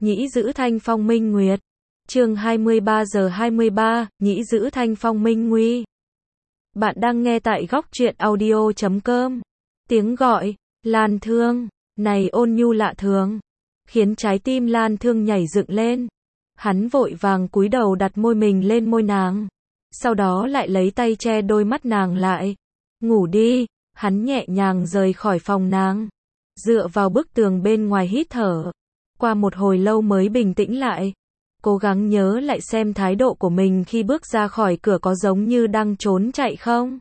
Nhĩ giữ thanh phong minh nguyệt. Chương 23 giờ 23, nhĩ giữ thanh phong minh nguy. Bạn đang nghe tại góc truyện audio.com. Tiếng gọi, Lan Thương, này ôn nhu lạ thường, khiến trái tim Lan Thương nhảy dựng lên. Hắn vội vàng cúi đầu đặt môi mình lên môi nàng, sau đó lại lấy tay che đôi mắt nàng lại. Ngủ đi, hắn nhẹ nhàng rời khỏi phòng nàng, dựa vào bức tường bên ngoài hít thở. Qua một hồi lâu mới bình tĩnh lại, cố gắng nhớ lại xem thái độ của mình khi bước ra khỏi cửa có giống như đang trốn chạy không.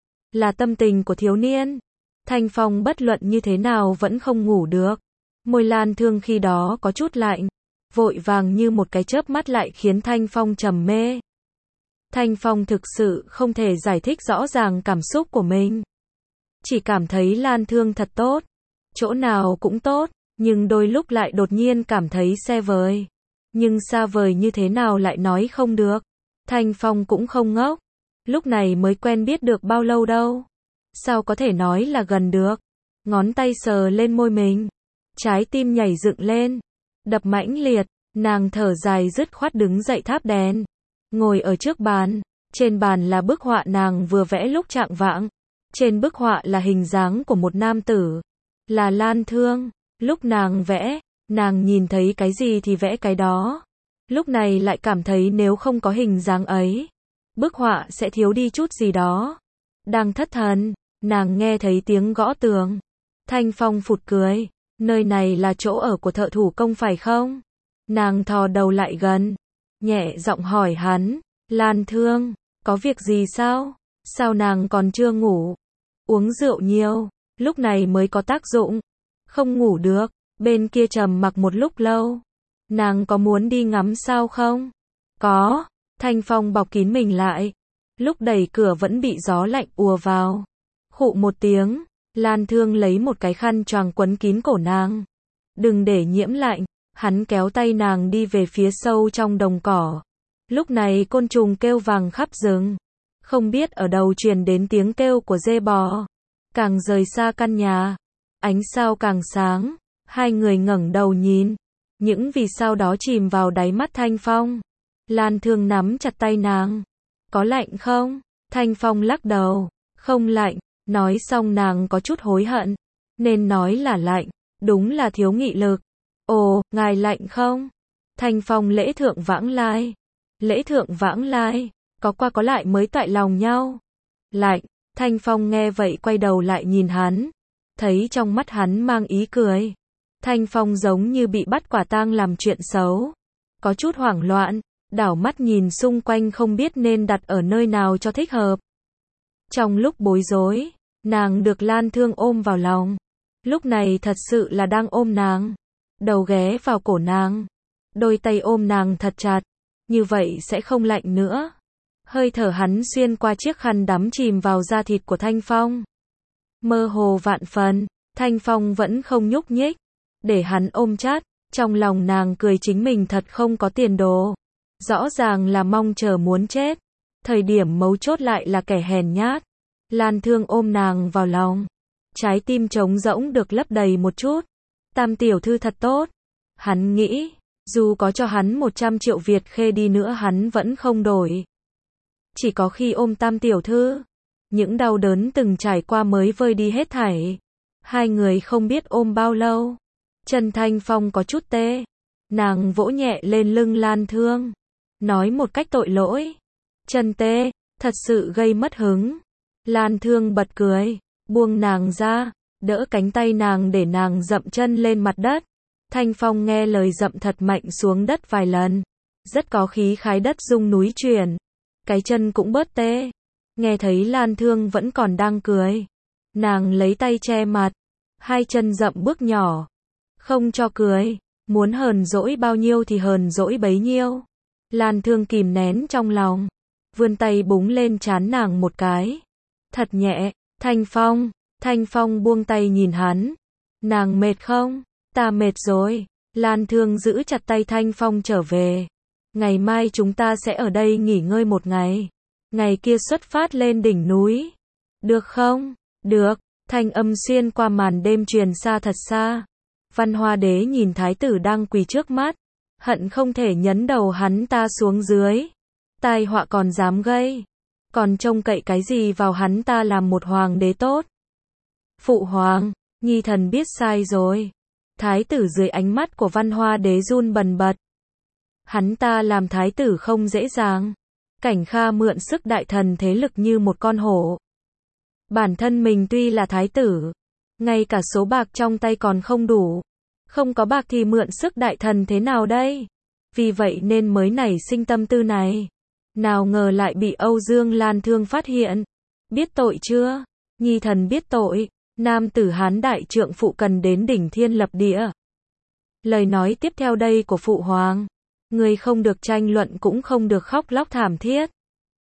Là tâm tình của thiếu niên. Thanh Phong bất luận như thế nào vẫn không ngủ được. Môi Lan Thương khi đó có chút lạnh, vội vàng như một cái chớp mắt lại khiến Thanh Phong trầm mê. Thanh Phong thực sự không thể giải thích rõ ràng cảm xúc của mình. Chỉ cảm thấy Lan Thương thật tốt, chỗ nào cũng tốt, nhưng đôi lúc lại đột nhiên cảm thấy xe vời. Nhưng xa vời như thế nào lại nói không được. Thanh Phong cũng không ngốc, lúc này mới quen biết được bao lâu đâu. Sao có thể nói là gần được. Ngón tay sờ lên môi mình, trái tim nhảy dựng lên, đập mãnh liệt. Nàng thở dài dứt khoát đứng dậy thắp đèn, ngồi ở trước bàn. Trên bàn là bức họa nàng vừa vẽ lúc trạng vạng. Trên bức họa là hình dáng của một nam tử, là Lan Thương. Lúc nàng vẽ, nàng nhìn thấy cái gì thì vẽ cái đó. Lúc này lại cảm thấy nếu không có hình dáng ấy, bức họa sẽ thiếu đi chút gì đó. Đang thất thần, nàng nghe thấy tiếng gõ tường. Thanh Phong phụt cười, nơi này là chỗ ở của thợ thủ công phải không? Nàng thò đầu lại gần, nhẹ giọng hỏi hắn, Lan Thương, có việc gì sao? Sao nàng còn chưa ngủ? Uống rượu nhiều, lúc này mới có tác dụng. Không ngủ được. Bên kia trầm mặc một lúc lâu. Nàng có muốn đi ngắm sao không? Có. Thanh Phong bọc kín mình lại. Lúc đẩy cửa vẫn bị gió lạnh ùa vào. Khụ một tiếng, Lan Thương lấy một cái khăn choàng quấn kín cổ nàng. Đừng để nhiễm lạnh. Hắn kéo tay nàng đi về phía sâu trong đồng cỏ. Lúc này côn trùng kêu vàng khắp rừng. Không biết ở đâu truyền đến tiếng kêu của dê bò. Càng rời xa căn nhà, ánh sao càng sáng. Hai người ngẩng đầu nhìn, những vì sao đó chìm vào đáy mắt Thanh Phong. Lan Thương nắm chặt tay nàng. Có lạnh không? Thanh Phong lắc đầu. Không lạnh. Nói xong nàng có chút hối hận. Nên nói là lạnh. Đúng là thiếu nghị lực. Ồ, ngài lạnh không? Thanh Phong lễ thượng vãng lai. Lễ thượng vãng lai. Có qua có lại mới toại lòng nhau. Lạnh. Thanh Phong nghe vậy quay đầu lại nhìn hắn. Thấy trong mắt hắn mang ý cười. Thanh Phong giống như bị bắt quả tang làm chuyện xấu. Có chút hoảng loạn, đảo mắt nhìn xung quanh không biết nên đặt ở nơi nào cho thích hợp. Trong lúc bối rối, nàng được Lan Thương ôm vào lòng. Lúc này thật sự là đang ôm nàng. Đầu ghé vào cổ nàng. Đôi tay ôm nàng thật chặt. Như vậy sẽ không lạnh nữa. Hơi thở hắn xuyên qua chiếc khăn đắm chìm vào da thịt của Thanh Phong. Mơ hồ vạn phần, Thanh Phong vẫn không nhúc nhích. Để hắn ôm chặt, trong lòng nàng cười chính mình thật không có tiền đồ. Rõ ràng là mong chờ muốn chết. Thời điểm mấu chốt lại là kẻ hèn nhát. Lan Thương ôm nàng vào lòng. Trái tim trống rỗng được lấp đầy một chút. Tam tiểu thư thật tốt. Hắn nghĩ, dù có cho hắn 100 triệu Việt khê đi nữa hắn vẫn không đổi. Chỉ có khi ôm Tam tiểu thư, những đau đớn từng trải qua mới vơi đi hết thảy. Hai người không biết ôm bao lâu. Chân Thanh Phong có chút tê. Nàng vỗ nhẹ lên lưng Lan Thương, nói một cách tội lỗi. Chân tê, thật sự gây mất hứng. Lan Thương bật cười, buông nàng ra, đỡ cánh tay nàng để nàng dậm chân lên mặt đất. Thanh Phong nghe lời dậm thật mạnh xuống đất vài lần. Rất có khí khái đất rung núi chuyển. Cái chân cũng bớt tê. Nghe thấy Lan Thương vẫn còn đang cười. Nàng lấy tay che mặt. Hai chân dậm bước nhỏ. Không cho cười. Muốn hờn dỗi bao nhiêu thì hờn dỗi bấy nhiêu. Lan Thương kìm nén trong lòng. Vươn tay búng lên trán nàng một cái. Thật nhẹ. Thanh Phong buông tay nhìn hắn. Nàng mệt không? Ta mệt rồi. Lan Thương giữ chặt tay Thanh Phong trở về. Ngày mai chúng ta sẽ ở đây nghỉ ngơi một ngày. Ngày kia xuất phát lên đỉnh núi. Được không? Được. Thanh âm xuyên qua màn đêm truyền xa thật xa. Văn Hoa Đế nhìn thái tử đang quỳ trước mắt. hận không thể nhấn đầu hắn ta xuống dưới. Tai họa còn dám gây, còn trông cậy cái gì vào hắn ta làm một hoàng đế tốt. Phụ hoàng, nhi thần biết sai rồi. Thái tử dưới ánh mắt của Văn Hoa đế run bần bật. Hắn ta làm thái tử không dễ dàng. Cảnh Kha mượn sức đại thần thế lực như một con hổ. Bản thân mình tuy là thái tử, ngay cả số bạc trong tay còn không đủ. Không có bạc thì mượn sức đại thần thế nào đây? Vì vậy nên mới nảy sinh tâm tư này. Nào ngờ lại bị Âu Dương Lan Thương phát hiện. Biết tội chưa? Nhi thần biết tội. Nam tử Hán đại trượng phụ cần đến đỉnh thiên lập địa. Lời nói tiếp theo đây của phụ hoàng. Ngươi không được tranh luận cũng không được khóc lóc thảm thiết.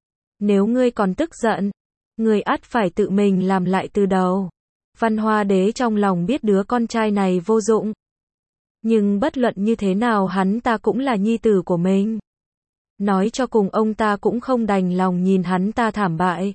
Nếu ngươi còn tức giận, ngươi ắt phải tự mình làm lại từ đầu. Văn Hoa đế trong lòng biết đứa con trai này vô dụng. Nhưng bất luận như thế nào hắn ta cũng là nhi tử của mình. Nói cho cùng ông ta cũng không đành lòng nhìn hắn ta thảm bại.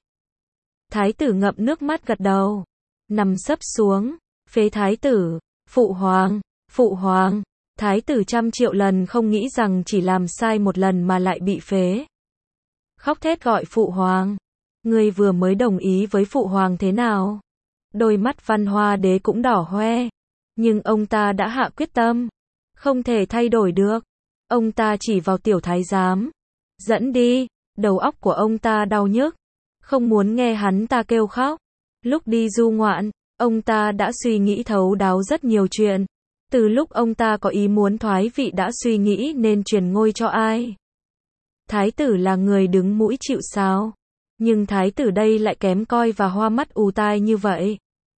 Thái tử ngậm nước mắt gật đầu. Nằm sấp xuống. Phế thái tử. Phụ hoàng. Phụ hoàng. Thái tử trăm triệu lần không nghĩ rằng chỉ làm sai một lần mà lại bị phế. Khóc thét gọi phụ hoàng. Ngươi vừa mới đồng ý với phụ hoàng thế nào? Đôi mắt Văn Hoa đế cũng đỏ hoe. Nhưng ông ta đã hạ quyết tâm. Không thể thay đổi được. Ông ta chỉ vào tiểu thái giám. Dẫn đi. Đầu óc của ông ta đau nhức. Không muốn nghe hắn ta kêu khóc. Lúc đi du ngoạn, ông ta đã suy nghĩ thấu đáo rất nhiều chuyện. Từ lúc ông ta có ý muốn thoái vị đã suy nghĩ nên truyền ngôi cho ai. Thái tử là người đứng mũi chịu sào. Nhưng thái tử đây lại kém coi và hoa mắt ù tai như vậy.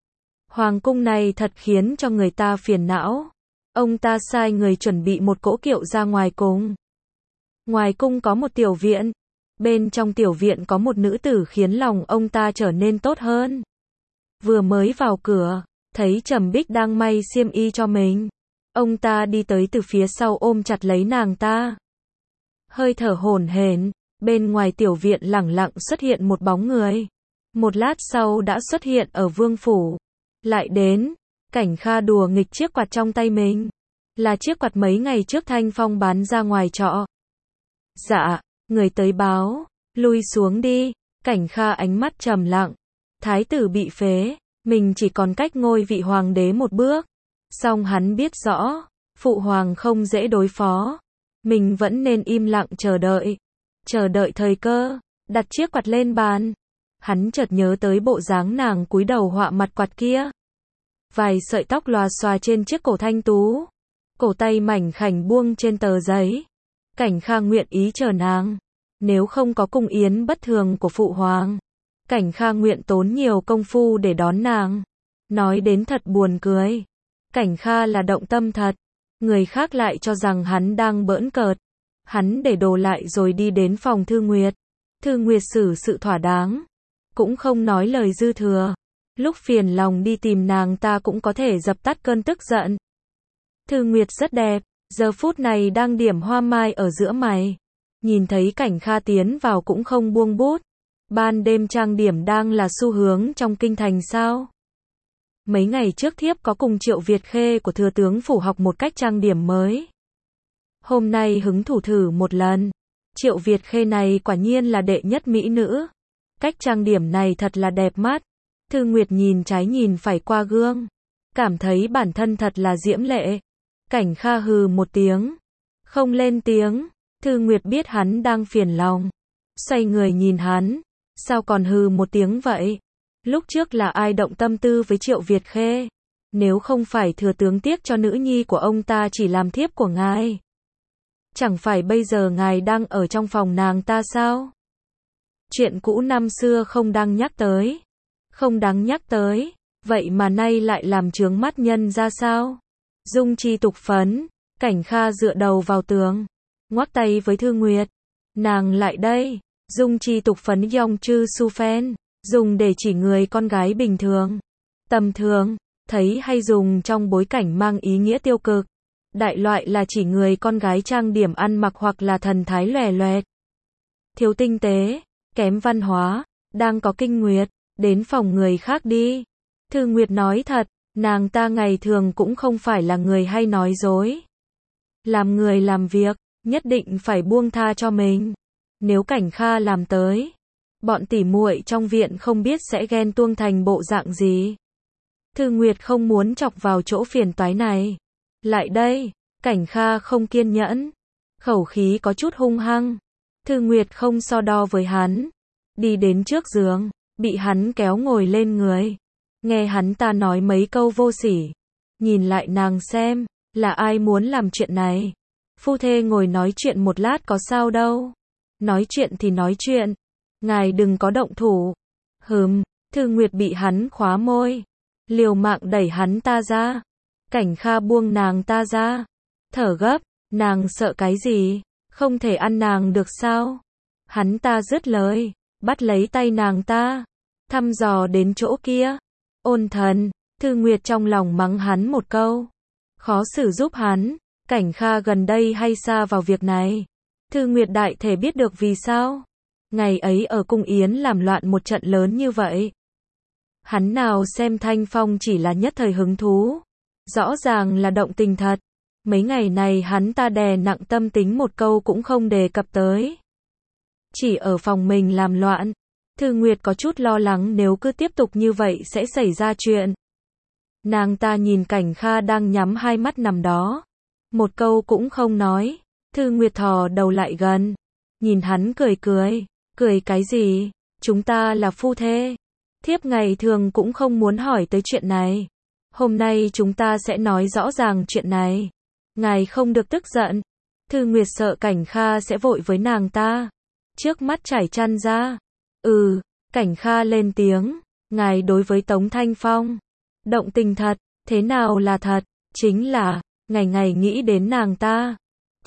Hoàng cung này thật khiến cho người ta phiền não. Ông ta sai người chuẩn bị một cỗ kiệu ra ngoài cung. Ngoài cung có một tiểu viện. Bên trong tiểu viện có một nữ tử khiến lòng ông ta trở nên tốt hơn. Vừa mới vào cửa, thấy Trầm Bích đang may xiêm y cho mình. Ông ta đi tới từ phía sau ôm chặt lấy nàng ta. Hơi thở hổn hển, bên ngoài tiểu viện lẳng lặng xuất hiện một bóng người. Một lát sau đã xuất hiện ở vương phủ. Lại đến, Cảnh Kha đùa nghịch chiếc quạt trong tay mình. Là chiếc quạt mấy ngày trước Thanh Phong bán ra ngoài trọ. Dạ, người tới báo, lui xuống đi. Cảnh Kha ánh mắt trầm lặng. Thái tử bị phế, mình chỉ còn cách ngôi vị hoàng đế một bước. Song hắn biết rõ, phụ hoàng không dễ đối phó. Mình vẫn nên im lặng chờ đợi. Chờ đợi thời cơ, đặt chiếc quạt lên bàn. Hắn chợt nhớ tới bộ dáng nàng cúi đầu họa mặt quạt kia. Vài sợi tóc lòa xòa trên chiếc cổ thanh tú. Cổ tay mảnh khảnh buông trên tờ giấy. Cảnh Kha nguyện ý chờ nàng. Nếu không có cung yến bất thường của phụ hoàng, Cảnh Kha nguyện tốn nhiều công phu để đón nàng. Nói đến thật buồn cười. Cảnh Kha là động tâm thật. Người khác lại cho rằng hắn đang bỡn cợt. Hắn để đồ lại rồi đi đến phòng Thư Nguyệt. Thư Nguyệt xử sự thỏa đáng. Cũng không nói lời dư thừa. Lúc phiền lòng đi tìm nàng ta cũng có thể dập tắt cơn tức giận. Thư Nguyệt rất đẹp. Giờ phút này đang điểm hoa mai ở giữa mày. Nhìn thấy Cảnh Kha tiến vào cũng không buông bút. Ban đêm trang điểm đang là xu hướng trong kinh thành sao? Mấy ngày trước thiếp có cùng Triệu Việt Khê của thừa tướng phủ học một cách trang điểm mới. Hôm nay hứng thủ thử một lần. Triệu Việt Khê này quả nhiên là đệ nhất mỹ nữ. Cách trang điểm này thật là đẹp mắt. Thư Nguyệt nhìn trái nhìn phải qua gương. Cảm thấy bản thân thật là diễm lệ. Cảnh Kha hừ một tiếng. Không lên tiếng. Thư Nguyệt biết hắn đang phiền lòng. Xoay người nhìn hắn. Sao còn hừ một tiếng vậy? Lúc trước là ai động tâm tư với Triệu Việt Khê? Nếu không phải thừa tướng tiếc cho nữ nhi của ông ta chỉ làm thiếp của ngài. Chẳng phải bây giờ ngài đang ở trong phòng nàng ta sao? Chuyện cũ năm xưa không đáng nhắc tới. Không đáng nhắc tới. Vậy mà nay lại làm chướng mắt nhân ra sao? Dung chi tục phấn. Cảnh Kha dựa đầu vào tường. Ngoắc tay với Thư Nguyệt. Nàng lại đây. Dung chi tục phấn yong chư su phen. Dùng để chỉ người con gái bình thường. Tầm thường. Thấy hay dùng trong bối cảnh mang ý nghĩa tiêu cực. Đại loại là chỉ người con gái trang điểm ăn mặc hoặc là thần thái lòe loẹt. Thiếu tinh tế. Kém văn hóa. Đang có kinh nguyệt. Đến phòng người khác đi. Thư Nguyệt nói thật. Nàng ta ngày thường cũng không phải là người hay nói dối. Làm người làm việc, nhất định phải buông tha cho mình. Nếu Cảnh Kha làm tới, bọn tỉ muội trong viện không biết sẽ ghen tuông thành bộ dạng gì. Thư Nguyệt không muốn chọc vào chỗ phiền toái này. Lại đây, Cảnh Kha không kiên nhẫn, khẩu khí có chút hung hăng. Thư Nguyệt không so đo với hắn, đi đến trước giường, bị hắn kéo ngồi lên người. Nghe hắn ta nói mấy câu vô sỉ, nhìn lại nàng xem, là ai muốn làm chuyện này. Phu thê ngồi nói chuyện một lát có sao đâu. Nói chuyện thì nói chuyện, ngài đừng có động thủ. Thư Nguyệt bị hắn khóa môi, liều mạng đẩy hắn ta ra. Cảnh Kha buông nàng ta ra, thở gấp, nàng sợ cái gì, không thể ăn nàng được sao? Hắn ta dứt lời, bắt lấy tay nàng ta, thăm dò đến chỗ kia. Ôn thần, Thư Nguyệt trong lòng mắng hắn một câu, khó xử giúp hắn. Cảnh Kha gần đây hay sa vào việc này. Thư Nguyệt đại thể biết được vì sao. Ngày ấy ở cung yến làm loạn một trận lớn như vậy. Hắn nào xem Thanh Phong chỉ là nhất thời hứng thú. Rõ ràng là động tình thật. Mấy ngày này hắn ta đè nặng tâm tính một câu cũng không đề cập tới. Chỉ ở phòng mình làm loạn. Thư Nguyệt có chút lo lắng nếu cứ tiếp tục như vậy sẽ xảy ra chuyện. Nàng ta nhìn Cảnh Kha đang nhắm hai mắt nằm đó. Một câu cũng không nói. Thư Nguyệt thò đầu lại gần, nhìn hắn cười cười. Cười cái gì? Chúng ta là phu thê. Thiếp ngày thường cũng không muốn hỏi tới chuyện này. Hôm nay chúng ta sẽ nói rõ ràng chuyện này. Ngài không được tức giận. Thư Nguyệt sợ Cảnh Kha sẽ vội với nàng ta. Trước mắt trải chăn ra. Cảnh Kha lên tiếng. Ngài đối với Tống Thanh Phong động tình thật. Thế nào là thật? Chính là ngày ngày nghĩ đến nàng ta.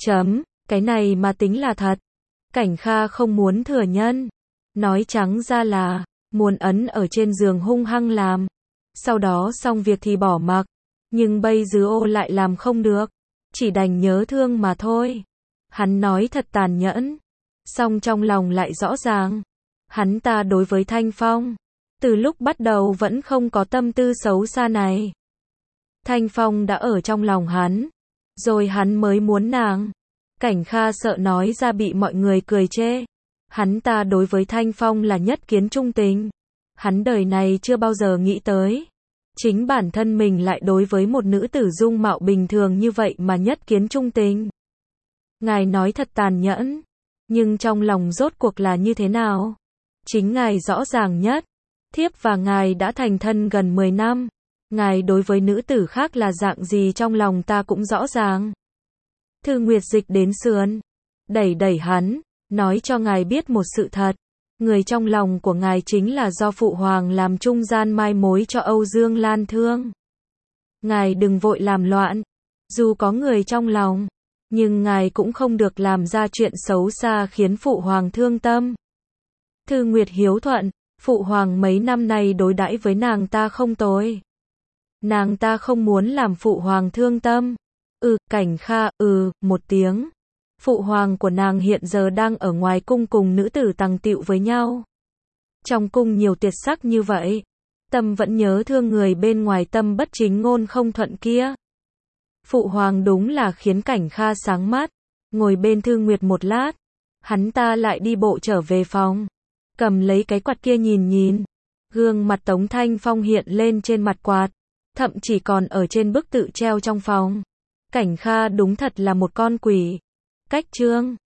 Cái này mà tính là thật. Cảnh Kha không muốn thừa nhận. Nói trắng ra là muốn ấn ở trên giường hung hăng làm. Sau đó xong việc thì bỏ mặc. Nhưng bây giờ ô lại làm không được. Chỉ đành nhớ thương mà thôi. Hắn nói thật tàn nhẫn. Song trong lòng lại rõ ràng. Hắn ta đối với Thanh Phong, từ lúc bắt đầu vẫn không có tâm tư xấu xa này. Thanh Phong đã ở trong lòng hắn. Rồi hắn mới muốn nàng. Cảnh Kha sợ nói ra bị mọi người cười chê. Hắn ta đối với Thanh Phong là nhất kiến trung tình. Hắn đời này chưa bao giờ nghĩ tới. Chính bản thân mình lại đối với một nữ tử dung mạo bình thường như vậy mà nhất kiến trung tình. Ngài nói thật tàn nhẫn. Nhưng trong lòng rốt cuộc là như thế nào? Chính ngài rõ ràng nhất. Thiếp và ngài đã thành thân gần 10 năm. Ngài đối với nữ tử khác là dạng gì trong lòng ta cũng rõ ràng. Thư Nguyệt dịch đến sườn, đẩy hắn, nói cho ngài biết một sự thật. Người trong lòng của ngài chính là do Phụ Hoàng làm trung gian mai mối cho Âu Dương Lan Thương. Ngài đừng vội làm loạn. Dù có người trong lòng, nhưng ngài cũng không được làm ra chuyện xấu xa khiến Phụ Hoàng thương tâm. Thư Nguyệt hiếu thuận, Phụ Hoàng mấy năm nay đối đãi với nàng ta không tồi. Nàng ta không muốn làm Phụ Hoàng thương tâm. Cảnh Kha, một tiếng. Phụ Hoàng của nàng hiện giờ đang ở ngoài cung cùng nữ tử tằng tịu với nhau. Trong cung nhiều tuyệt sắc như vậy. Tâm vẫn nhớ thương người bên ngoài, tâm bất chính ngôn không thuận kia. Phụ Hoàng đúng là khiến Cảnh Kha sáng mắt. Ngồi bên Thư Nguyệt một lát. Hắn ta lại đi bộ trở về phòng. Cầm lấy cái quạt kia nhìn. Gương mặt Tống Thanh Phong hiện lên trên mặt quạt. Thậm chỉ còn ở trên bức tự treo trong phòng. Cảnh Kha đúng thật là một con quỷ. Cách chương